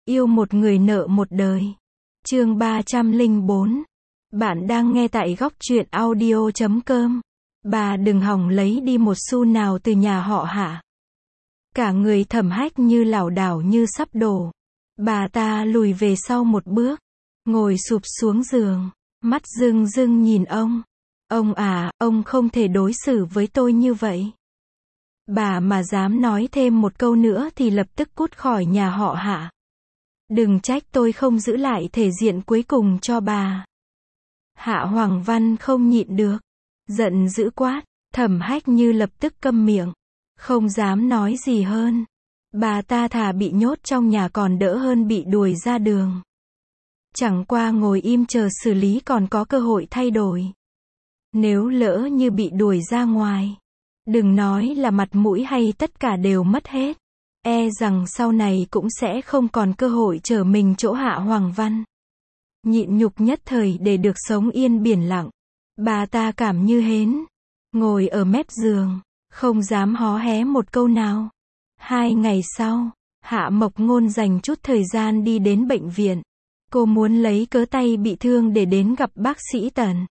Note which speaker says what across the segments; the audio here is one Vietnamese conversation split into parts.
Speaker 1: Yêu một người nợ một đời. Chương 304. Bạn đang nghe tại góc truyện audio.com. Bà đừng hòng lấy đi một xu nào từ nhà họ Hạ. Cả người Thẩm Hách như lảo đảo như sắp đổ. Bà ta lùi về sau một bước, ngồi sụp xuống giường, mắt rưng rưng nhìn ông. Ông à, ông không thể đối xử với tôi như vậy. Bà mà dám nói thêm một câu nữa thì lập tức cút khỏi nhà họ Hạ. Đừng trách tôi không giữ lại thể diện cuối cùng cho bà. Hạ Hoàng Văn không nhịn được, giận dữ quát. Thẩm Hách như lập tức câm miệng, không dám nói gì hơn. Bà ta thà bị nhốt trong nhà còn đỡ hơn bị đuổi ra đường. Chẳng qua ngồi im chờ xử lý còn có cơ hội thay đổi. Nếu lỡ như bị đuổi ra ngoài, đừng nói là mặt mũi hay tất cả đều mất hết. E rằng sau này cũng sẽ không còn cơ hội trở mình chỗ Hạ Hoàng Văn. Nhịn nhục nhất thời để được sống yên biển lặng. Bà ta cảm như hến, ngồi ở mép giường, không dám hó hé một câu nào. 2 ngày sau, Hạ Mộc Ngôn dành chút thời gian đi đến bệnh viện. Cô muốn lấy cớ tay bị thương để đến gặp bác sĩ Tần.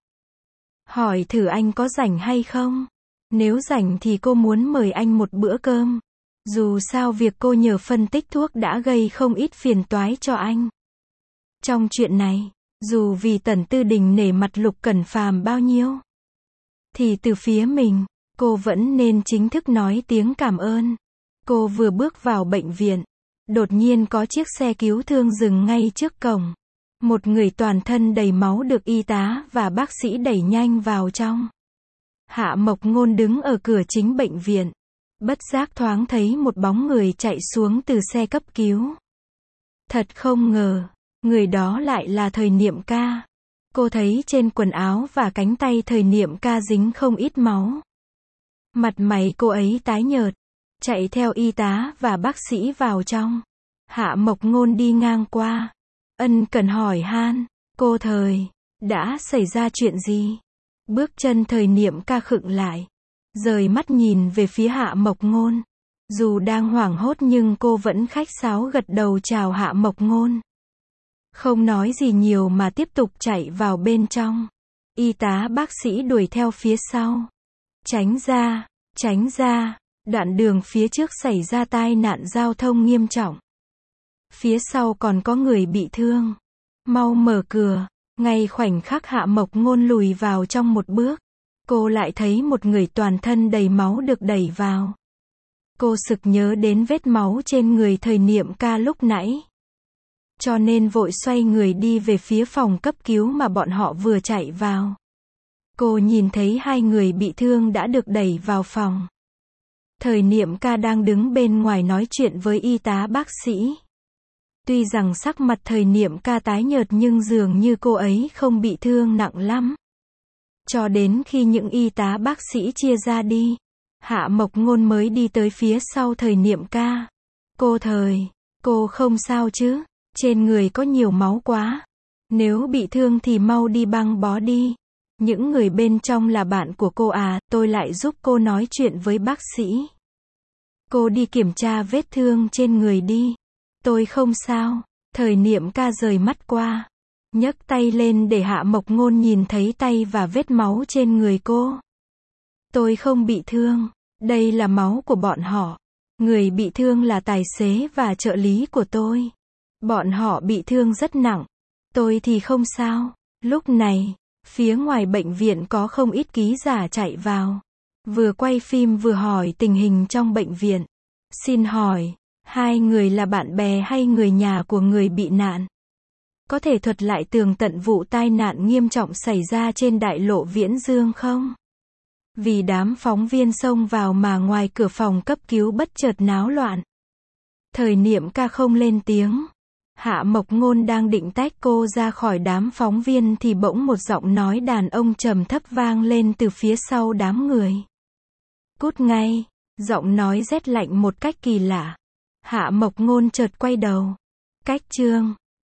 Speaker 1: Hỏi thử anh có rảnh hay không? Nếu rảnh thì cô muốn mời anh một bữa cơm. Dù sao việc cô nhờ phân tích thuốc đã gây không ít phiền toái cho anh. Trong chuyện này, dù vì Tần Tư Đình nể mặt Lục Cẩn Phàm bao nhiêu, thì từ phía mình, cô vẫn nên chính thức nói tiếng cảm ơn. Cô vừa bước vào bệnh viện, đột nhiên có chiếc xe cứu thương dừng ngay trước cổng. Một người toàn thân đầy máu được y tá và bác sĩ đẩy nhanh vào trong. Hạ Mộc Ngôn đứng ở cửa chính bệnh viện, bất giác thoáng thấy một bóng người chạy xuống từ xe cấp cứu. Thật không ngờ, người đó lại là Thời Niệm Ca. Cô thấy trên quần áo và cánh tay Thời Niệm Ca dính không ít máu. Mặt mày cô ấy tái nhợt, chạy theo y tá và bác sĩ vào trong. Hạ Mộc Ngôn đi ngang qua, ân cần hỏi han, cô Thời, đã xảy ra chuyện gì? Bước chân Thời Niệm Ca khựng lại, rời mắt nhìn về phía Hạ Mộc Ngôn. Dù đang hoảng hốt nhưng cô vẫn khách sáo gật đầu chào Hạ Mộc Ngôn. Không nói gì nhiều mà tiếp tục chạy vào bên trong. Y tá bác sĩ đuổi theo phía sau. Tránh ra, đoạn đường phía trước xảy ra tai nạn giao thông nghiêm trọng. Phía sau còn có người bị thương. Mau mở cửa. Ngay khoảnh khắc Hạ Mộc Ngôn lùi vào trong một bước, cô lại thấy một người toàn thân đầy máu được đẩy vào. Cô sực nhớ đến vết máu trên người Thời Niệm Ca lúc nãy, cho nên vội xoay người đi về phía phòng cấp cứu mà bọn họ vừa chạy vào. Cô nhìn thấy 2 người bị thương đã được đẩy vào phòng. Thời Niệm Ca đang đứng bên ngoài nói chuyện với y tá bác sĩ. Tuy rằng sắc mặt Thời Niệm Ca tái nhợt nhưng dường như cô ấy không bị thương nặng lắm. Cho đến khi những y tá bác sĩ chia ra đi, Hạ Mộc Ngôn mới đi tới phía sau Thời Niệm Ca. Cô Thời, cô không sao chứ? Trên người có nhiều máu quá. Nếu bị thương thì mau đi băng bó đi. Những người bên trong là bạn của cô à, tôi lại giúp cô nói chuyện với bác sĩ. Cô đi kiểm tra vết thương trên người đi. Tôi không sao. Thời Niệm Ca rời mắt qua, nhấc tay lên để Hạ Mộc Ngôn nhìn thấy tay và vết máu trên người cô. Tôi không bị thương. Đây là máu của bọn họ. Người bị thương là tài xế và trợ lý của tôi. Bọn họ bị thương rất nặng. Tôi thì không sao. Lúc này, phía ngoài bệnh viện có không ít ký giả chạy vào. Vừa quay phim vừa hỏi tình hình trong bệnh viện. Xin hỏi, 2 người là bạn bè hay người nhà của người bị nạn? Có thể thuật lại tường tận vụ tai nạn nghiêm trọng xảy ra trên đại lộ Viễn Dương không? Vì đám phóng viên xông vào mà ngoài cửa phòng cấp cứu bất chợt náo loạn. Thời Niệm Ca không lên tiếng. Hạ Mộc Ngôn đang định tách cô ra khỏi đám phóng viên thì bỗng một giọng nói đàn ông trầm thấp vang lên từ phía sau đám người. Cút ngay. Giọng nói rét lạnh một cách kỳ lạ. Hạ Mộc Ngôn chợt quay đầu. Cách chương